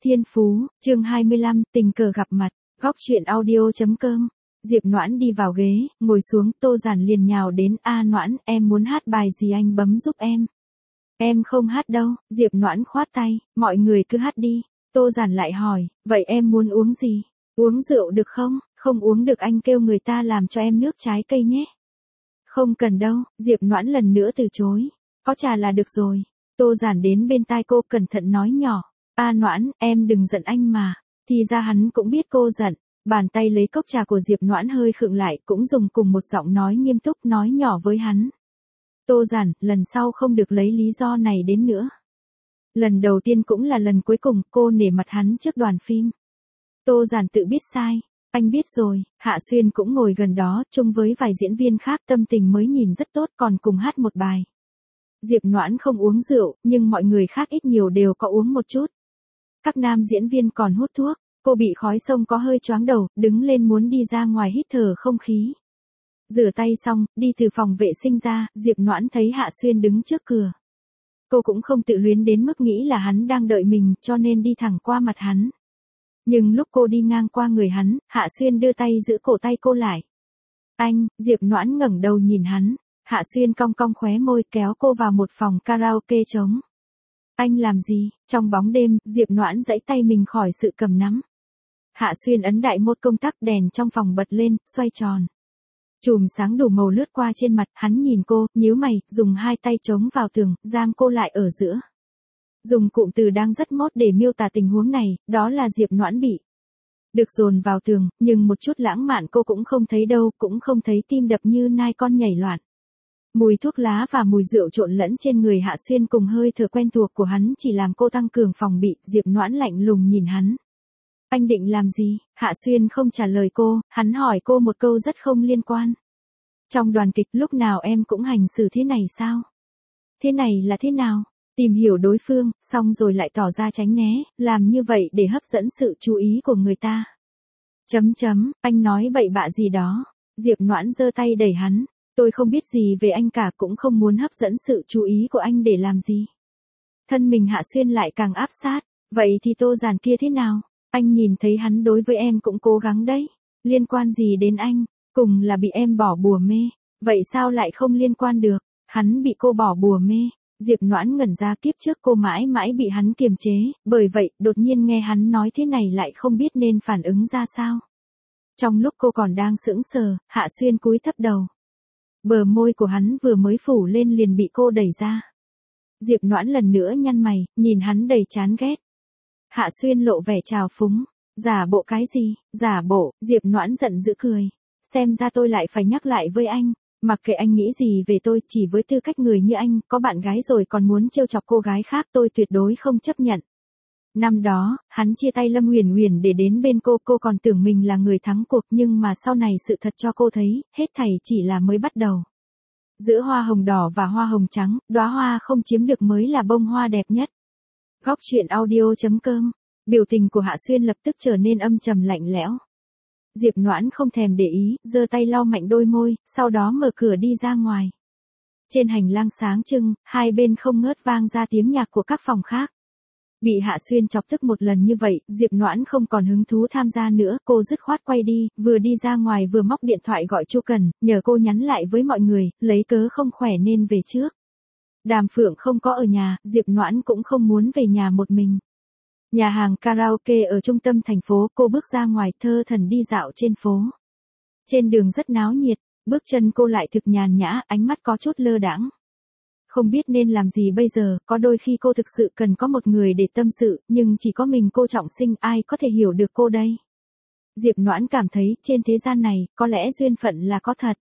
Thiên Phú, chương 25, tình cờ gặp mặt, góc truyện audio.com. Diệp Noãn đi vào ghế, ngồi xuống, Tô Giản liền nhào đến, Noãn, em muốn hát bài gì anh bấm giúp em. Em không hát đâu, Diệp Noãn khoát tay, mọi người cứ hát đi. Tô Giản lại hỏi, vậy em muốn uống gì? Uống rượu được không? Không uống được anh kêu người ta làm cho em nước trái cây nhé. Không cần đâu, Diệp Noãn lần nữa từ chối. Có trà là được rồi. Tô Giản đến bên tai cô cẩn thận nói nhỏ. Noãn, em đừng giận anh mà. Thì ra hắn cũng biết cô giận. Bàn tay lấy cốc trà của Diệp Noãn hơi khựng lại, cũng dùng cùng một giọng nói nghiêm túc nói nhỏ với hắn. Tô Giản, lần sau không được lấy lý do này đến nữa. Lần đầu tiên cũng là lần cuối cùng, cô nể mặt hắn trước đoàn phim. Tô Giản tự biết sai. Anh biết rồi. Hạ Xuyên cũng ngồi gần đó, chung với vài diễn viên khác, tâm tình mới nhìn rất tốt, còn cùng hát một bài. Diệp Noãn không uống rượu, nhưng mọi người khác ít nhiều đều có uống một chút. Các nam diễn viên còn hút thuốc, cô bị khói xông có hơi choáng đầu, đứng lên muốn đi ra ngoài hít thở không khí. Rửa tay xong, đi từ phòng vệ sinh ra, Diệp Noãn thấy Hạ Xuyên đứng trước cửa. Cô cũng không tự luyến đến mức nghĩ là hắn đang đợi mình, cho nên đi thẳng qua mặt hắn. Nhưng lúc cô đi ngang qua người hắn, Hạ Xuyên đưa tay giữ cổ tay cô lại. Anh, Diệp Noãn ngẩng đầu nhìn hắn. Hạ Xuyên cong cong khóe môi kéo cô vào một phòng karaoke trống. Anh làm gì? Trong bóng đêm, Diệp Noãn giãy tay mình khỏi sự cầm nắm. Hạ Xuyên ấn đại một công tắc, đèn trong phòng bật lên, xoay tròn. Chùm sáng đủ màu lướt qua trên mặt, hắn nhìn cô, nhíu mày, dùng hai tay chống vào tường, giam cô lại ở giữa. Dùng cụm từ đang rất mót để miêu tả tình huống này, đó là Diệp Noãn bị được dồn vào tường, nhưng một chút lãng mạn cô cũng không thấy đâu, cũng không thấy tim đập như nai con nhảy loạn. Mùi thuốc lá và mùi rượu trộn lẫn trên người Hạ Xuyên cùng hơi thở quen thuộc của hắn chỉ làm cô tăng cường phòng bị. Diệp Noãn lạnh lùng nhìn hắn. Anh định làm gì? Hạ Xuyên không trả lời cô, hắn hỏi cô một câu rất không liên quan. Trong đoàn kịch lúc nào em cũng hành xử thế này sao? Thế này là thế nào? Tìm hiểu đối phương, xong rồi lại tỏ ra tránh né, làm như vậy để hấp dẫn sự chú ý của người ta. Anh nói bậy bạ gì đó. Diệp Noãn giơ tay đẩy hắn. Tôi không biết gì về anh cả, cũng không muốn hấp dẫn sự chú ý của anh để làm gì. Thân mình Hạ Xuyên lại càng áp sát. Vậy thì Tô Giản kia thế nào? Anh nhìn thấy hắn đối với em cũng cố gắng đấy. Liên quan gì đến anh? Cùng là bị em bỏ bùa mê. Vậy sao lại không liên quan được? Hắn bị cô bỏ bùa mê. Diệp Noãn ngẩn ra, kiếp trước cô mãi mãi bị hắn kiềm chế. Bởi vậy, đột nhiên nghe hắn nói thế này lại không biết nên phản ứng ra sao. Trong lúc cô còn đang sững sờ, Hạ Xuyên cúi thấp đầu. Bờ môi của hắn vừa mới phủ lên liền bị cô đẩy ra. Diệp Noãn lần nữa nhăn mày, nhìn hắn đầy chán ghét. Hạ Xuyên lộ vẻ trào phúng. Giả bộ cái gì? Giả bộ? Diệp Noãn giận dữ cười. Xem ra tôi lại phải nhắc lại với anh. Mặc kệ anh nghĩ gì về tôi, chỉ với tư cách người như anh, có bạn gái rồi còn muốn trêu chọc cô gái khác, tôi tuyệt đối không chấp nhận. Năm đó, hắn chia tay Lâm Huyền Huyền để đến bên cô còn tưởng mình là người thắng cuộc, nhưng mà sau này sự thật cho cô thấy, hết thảy chỉ là mới bắt đầu. Giữa hoa hồng đỏ và hoa hồng trắng, đóa hoa không chiếm được mới là bông hoa đẹp nhất. Góc truyện audio.com. Biểu tình của Hạ Xuyên lập tức trở nên âm trầm lạnh lẽo. Diệp Noãn không thèm để ý, giơ tay lau mạnh đôi môi, sau đó mở cửa đi ra ngoài. Trên hành lang sáng trưng, hai bên không ngớt vang ra tiếng nhạc của các phòng khác. Bị Hạ Xuyên chọc tức một lần như vậy, Diệp Noãn không còn hứng thú tham gia nữa, cô dứt khoát quay đi, vừa đi ra ngoài vừa móc điện thoại gọi Chu Cần, nhờ cô nhắn lại với mọi người, lấy cớ không khỏe nên về trước. Đàm Phượng không có ở nhà, Diệp Noãn cũng không muốn về nhà một mình. Nhà hàng karaoke ở trung tâm thành phố, cô bước ra ngoài thơ thẩn đi dạo trên phố. Trên đường rất náo nhiệt, bước chân cô lại thực nhàn nhã, ánh mắt có chút lơ đãng. Không biết nên làm gì bây giờ, có đôi khi cô thực sự cần có một người để tâm sự, nhưng chỉ có mình cô trọng sinh, ai có thể hiểu được cô đây. Diệp Noãn cảm thấy, trên thế gian này, có lẽ duyên phận là có thật.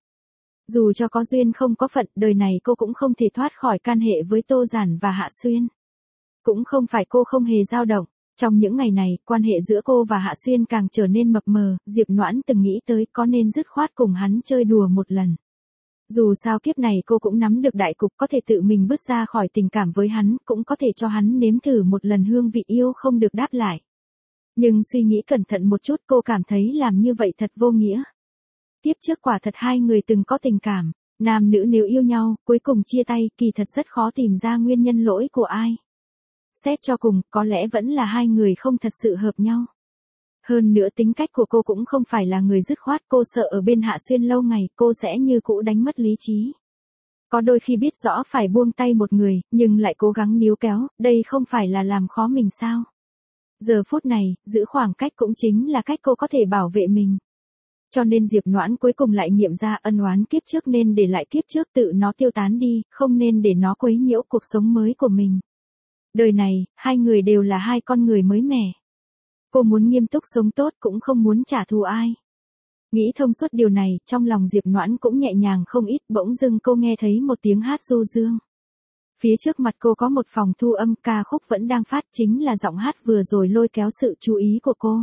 Dù cho có duyên không có phận, đời này cô cũng không thể thoát khỏi can hệ với Tô Giản và Hạ Xuyên. Cũng không phải cô không hề dao động. Trong những ngày này, quan hệ giữa cô và Hạ Xuyên càng trở nên mập mờ, Diệp Noãn từng nghĩ tới có nên dứt khoát cùng hắn chơi đùa một lần. Dù sao kiếp này cô cũng nắm được đại cục, có thể tự mình bước ra khỏi tình cảm với hắn, cũng có thể cho hắn nếm thử một lần hương vị yêu không được đáp lại. Nhưng suy nghĩ cẩn thận một chút, cô cảm thấy làm như vậy thật vô nghĩa. Tiếp trước quả thật hai người từng có tình cảm, nam nữ nếu yêu nhau, cuối cùng chia tay, kỳ thật rất khó tìm ra nguyên nhân lỗi của ai. Xét cho cùng, có lẽ vẫn là hai người không thật sự hợp nhau. Hơn nữa tính cách của cô cũng không phải là người dứt khoát, cô sợ ở bên Hạ Xuyên lâu ngày, cô sẽ như cũ đánh mất lý trí. Có đôi khi biết rõ phải buông tay một người, nhưng lại cố gắng níu kéo, đây không phải là làm khó mình sao? Giờ phút này, giữ khoảng cách cũng chính là cách cô có thể bảo vệ mình. Cho nên Diệp Noãn cuối cùng lại nghiệm ra ân oán kiếp trước nên để lại kiếp trước tự nó tiêu tán đi, không nên để nó quấy nhiễu cuộc sống mới của mình. Đời này, hai người đều là hai con người mới mẻ. Cô muốn nghiêm túc sống tốt cũng không muốn trả thù ai. Nghĩ thông suốt điều này, trong lòng Diệp Noãn cũng nhẹ nhàng không ít, bỗng dưng cô nghe thấy một tiếng hát du dương. Phía trước mặt cô có một phòng thu âm, ca khúc vẫn đang phát, chính là giọng hát vừa rồi lôi kéo sự chú ý của cô.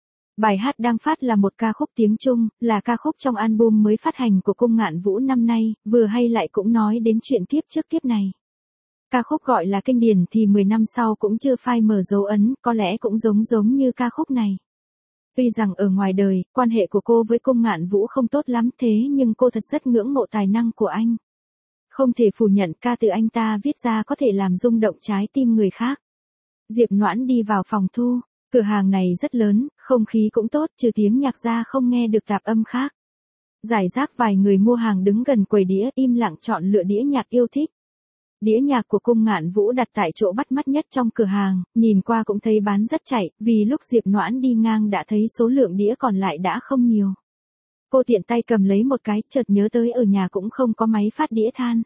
Bài hát đang phát là một ca khúc tiếng Trung, là ca khúc trong album mới phát hành của Cung Ngạn Vũ năm nay, vừa hay lại cũng nói đến chuyện kiếp trước kiếp này. Ca khúc gọi là kinh điển thì 10 năm sau cũng chưa phai mờ dấu ấn, có lẽ cũng giống như ca khúc này. Tuy rằng ở ngoài đời, quan hệ của cô với Cung Ngạn Vũ không tốt lắm thế nhưng cô thật rất ngưỡng mộ tài năng của anh. Không thể phủ nhận ca từ anh ta viết ra có thể làm rung động trái tim người khác. Diệp Noãn đi vào phòng thu, cửa hàng này rất lớn, không khí cũng tốt, trừ tiếng nhạc ra không nghe được tạp âm khác. Giải rác vài người mua hàng đứng gần quầy đĩa im lặng chọn lựa đĩa nhạc yêu thích. Đĩa nhạc của Cung Ngạn Vũ đặt tại chỗ bắt mắt nhất trong cửa hàng, nhìn qua cũng thấy bán rất chạy, vì lúc Diệp Noãn đi ngang đã thấy số lượng đĩa còn lại đã không nhiều. Cô tiện tay cầm lấy một cái, chợt nhớ tới ở nhà cũng không có máy phát đĩa than.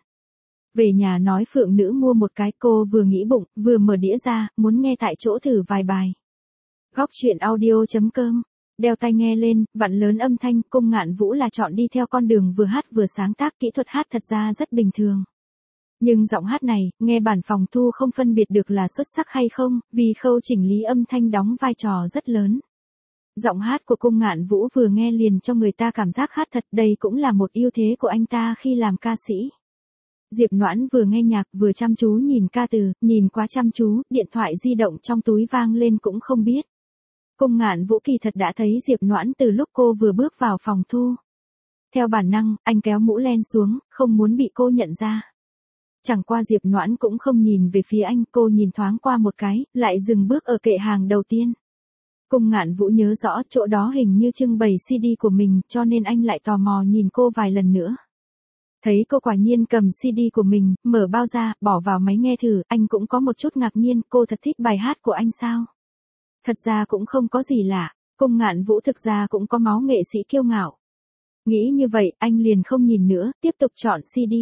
Về nhà nói Phượng Nữ mua một cái, cô vừa nghĩ bụng, vừa mở đĩa ra, muốn nghe tại chỗ thử vài bài. Góc truyện audio.com, đeo tai nghe lên, vặn lớn âm thanh. Cung Ngạn Vũ là chọn đi theo con đường vừa hát vừa sáng tác, kỹ thuật hát thật ra rất bình thường. Nhưng giọng hát này, nghe bản phòng thu không phân biệt được là xuất sắc hay không, vì khâu chỉnh lý âm thanh đóng vai trò rất lớn. Giọng hát của Cung Ngạn Vũ vừa nghe liền cho người ta cảm giác hát thật, đây cũng là một ưu thế của anh ta khi làm ca sĩ. Diệp Noãn vừa nghe nhạc vừa chăm chú nhìn ca từ, nhìn quá chăm chú, điện thoại di động trong túi vang lên cũng không biết. Cung Ngạn Vũ kỳ thật đã thấy Diệp Noãn từ lúc cô vừa bước vào phòng thu. Theo bản năng, anh kéo mũ len xuống, không muốn bị cô nhận ra. Chẳng qua Diệp Noãn cũng không nhìn về phía anh, cô nhìn thoáng qua một cái, lại dừng bước ở kệ hàng đầu tiên. Cung Ngạn Vũ nhớ rõ chỗ đó hình như trưng bày CD của mình, cho nên anh lại tò mò nhìn cô vài lần nữa. Thấy cô quả nhiên cầm CD của mình, mở bao ra, bỏ vào máy nghe thử, anh cũng có một chút ngạc nhiên, cô thật thích bài hát của anh sao? Thật ra cũng không có gì lạ, Cung Ngạn Vũ thực ra cũng có máu nghệ sĩ kiêu ngạo. Nghĩ như vậy, anh liền không nhìn nữa, tiếp tục chọn CD.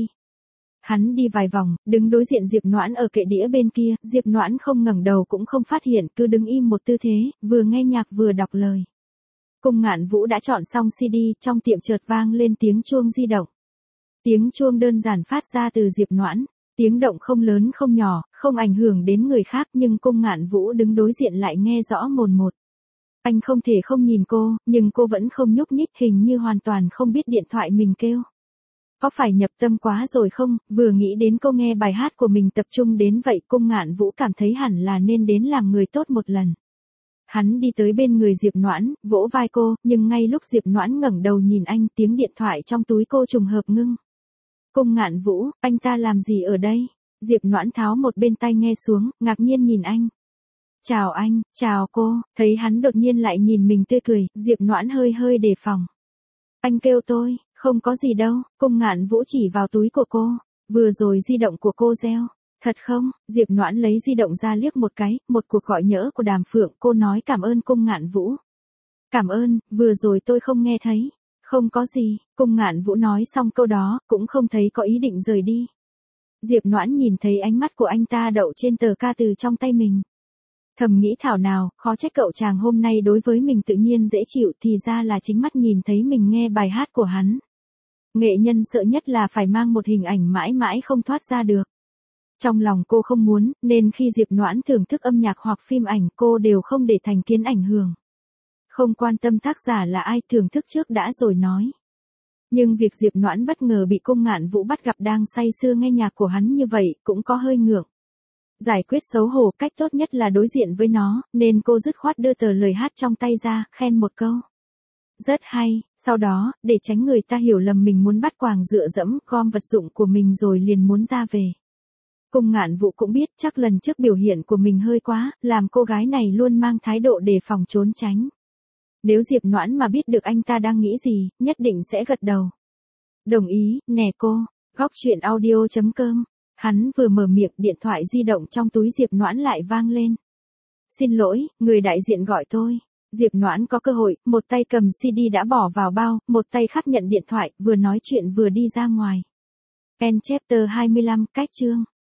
Hắn đi vài vòng, đứng đối diện Diệp Noãn ở kệ đĩa bên kia, Diệp Noãn không ngẩng đầu cũng không phát hiện, cứ đứng im một tư thế, vừa nghe nhạc vừa đọc lời. Cung Ngạn Vũ đã chọn xong CD, trong tiệm chợt vang lên tiếng chuông di động. Tiếng chuông đơn giản phát ra từ Diệp Noãn, tiếng động không lớn không nhỏ, không ảnh hưởng đến người khác nhưng Cung Ngạn Vũ đứng đối diện lại nghe rõ mồn một. Anh không thể không nhìn cô, nhưng cô vẫn không nhúc nhích, hình như hoàn toàn không biết điện thoại mình kêu. Có phải nhập tâm quá rồi không, vừa nghĩ đến cô nghe bài hát của mình tập trung đến vậy, Cung Ngạn Vũ cảm thấy hẳn là nên đến làm người tốt một lần. Hắn đi tới bên người Diệp Noãn, vỗ vai cô, nhưng ngay lúc Diệp Noãn ngẩng đầu nhìn anh, tiếng điện thoại trong túi cô trùng hợp ngưng. Cung Ngạn Vũ, anh ta làm gì ở đây? Diệp Noãn tháo một bên tai nghe xuống, ngạc nhiên nhìn anh. Chào anh, chào cô, thấy hắn đột nhiên lại nhìn mình tươi cười, Diệp Noãn hơi đề phòng. Anh kêu tôi, không có gì đâu, Cung Ngạn Vũ chỉ vào túi của cô, vừa rồi di động của cô reo. Thật không? Diệp Noãn lấy di động ra liếc một cái, một cuộc gọi nhỡ của Đàm Phượng, cô nói cảm ơn Cung Ngạn Vũ. Cảm ơn, vừa rồi tôi không nghe thấy. Không có gì, Cung Ngạn Vũ nói xong câu đó, cũng không thấy có ý định rời đi. Diệp Noãn nhìn thấy ánh mắt của anh ta đậu trên tờ ca từ trong tay mình. Thầm nghĩ thảo nào, khó trách cậu chàng hôm nay đối với mình tự nhiên dễ chịu, thì ra là chính mắt nhìn thấy mình nghe bài hát của hắn. Nghệ nhân sợ nhất là phải mang một hình ảnh mãi mãi không thoát ra được. Trong lòng cô không muốn, nên khi Diệp Noãn thưởng thức âm nhạc hoặc phim ảnh cô đều không để thành kiến ảnh hưởng. Không quan tâm tác giả là ai, thưởng thức trước đã rồi nói. Nhưng việc Diệp Noãn bất ngờ bị Cung Ngạn Vũ bắt gặp đang say sưa nghe nhạc của hắn như vậy, cũng có hơi ngượng. Giải quyết xấu hổ, cách tốt nhất là đối diện với nó, nên cô dứt khoát đưa tờ lời hát trong tay ra, khen một câu. Rất hay, sau đó, để tránh người ta hiểu lầm mình muốn bắt quàng dựa dẫm, gom vật dụng của mình rồi liền muốn ra về. Cung Ngạn Vũ cũng biết chắc lần trước biểu hiện của mình hơi quá, làm cô gái này luôn mang thái độ đề phòng trốn tránh. Nếu Diệp Noãn mà biết được anh ta đang nghĩ gì, nhất định sẽ gật đầu. Đồng ý, nè cô. Góc chuyện audio.com. Hắn vừa mở miệng, điện thoại di động trong túi Diệp Noãn lại vang lên. Xin lỗi, người đại diện gọi tôi. Diệp Noãn có cơ hội, một tay cầm CD đã bỏ vào bao, một tay khác nhận điện thoại, vừa nói chuyện vừa đi ra ngoài. End chapter 25, cách chương.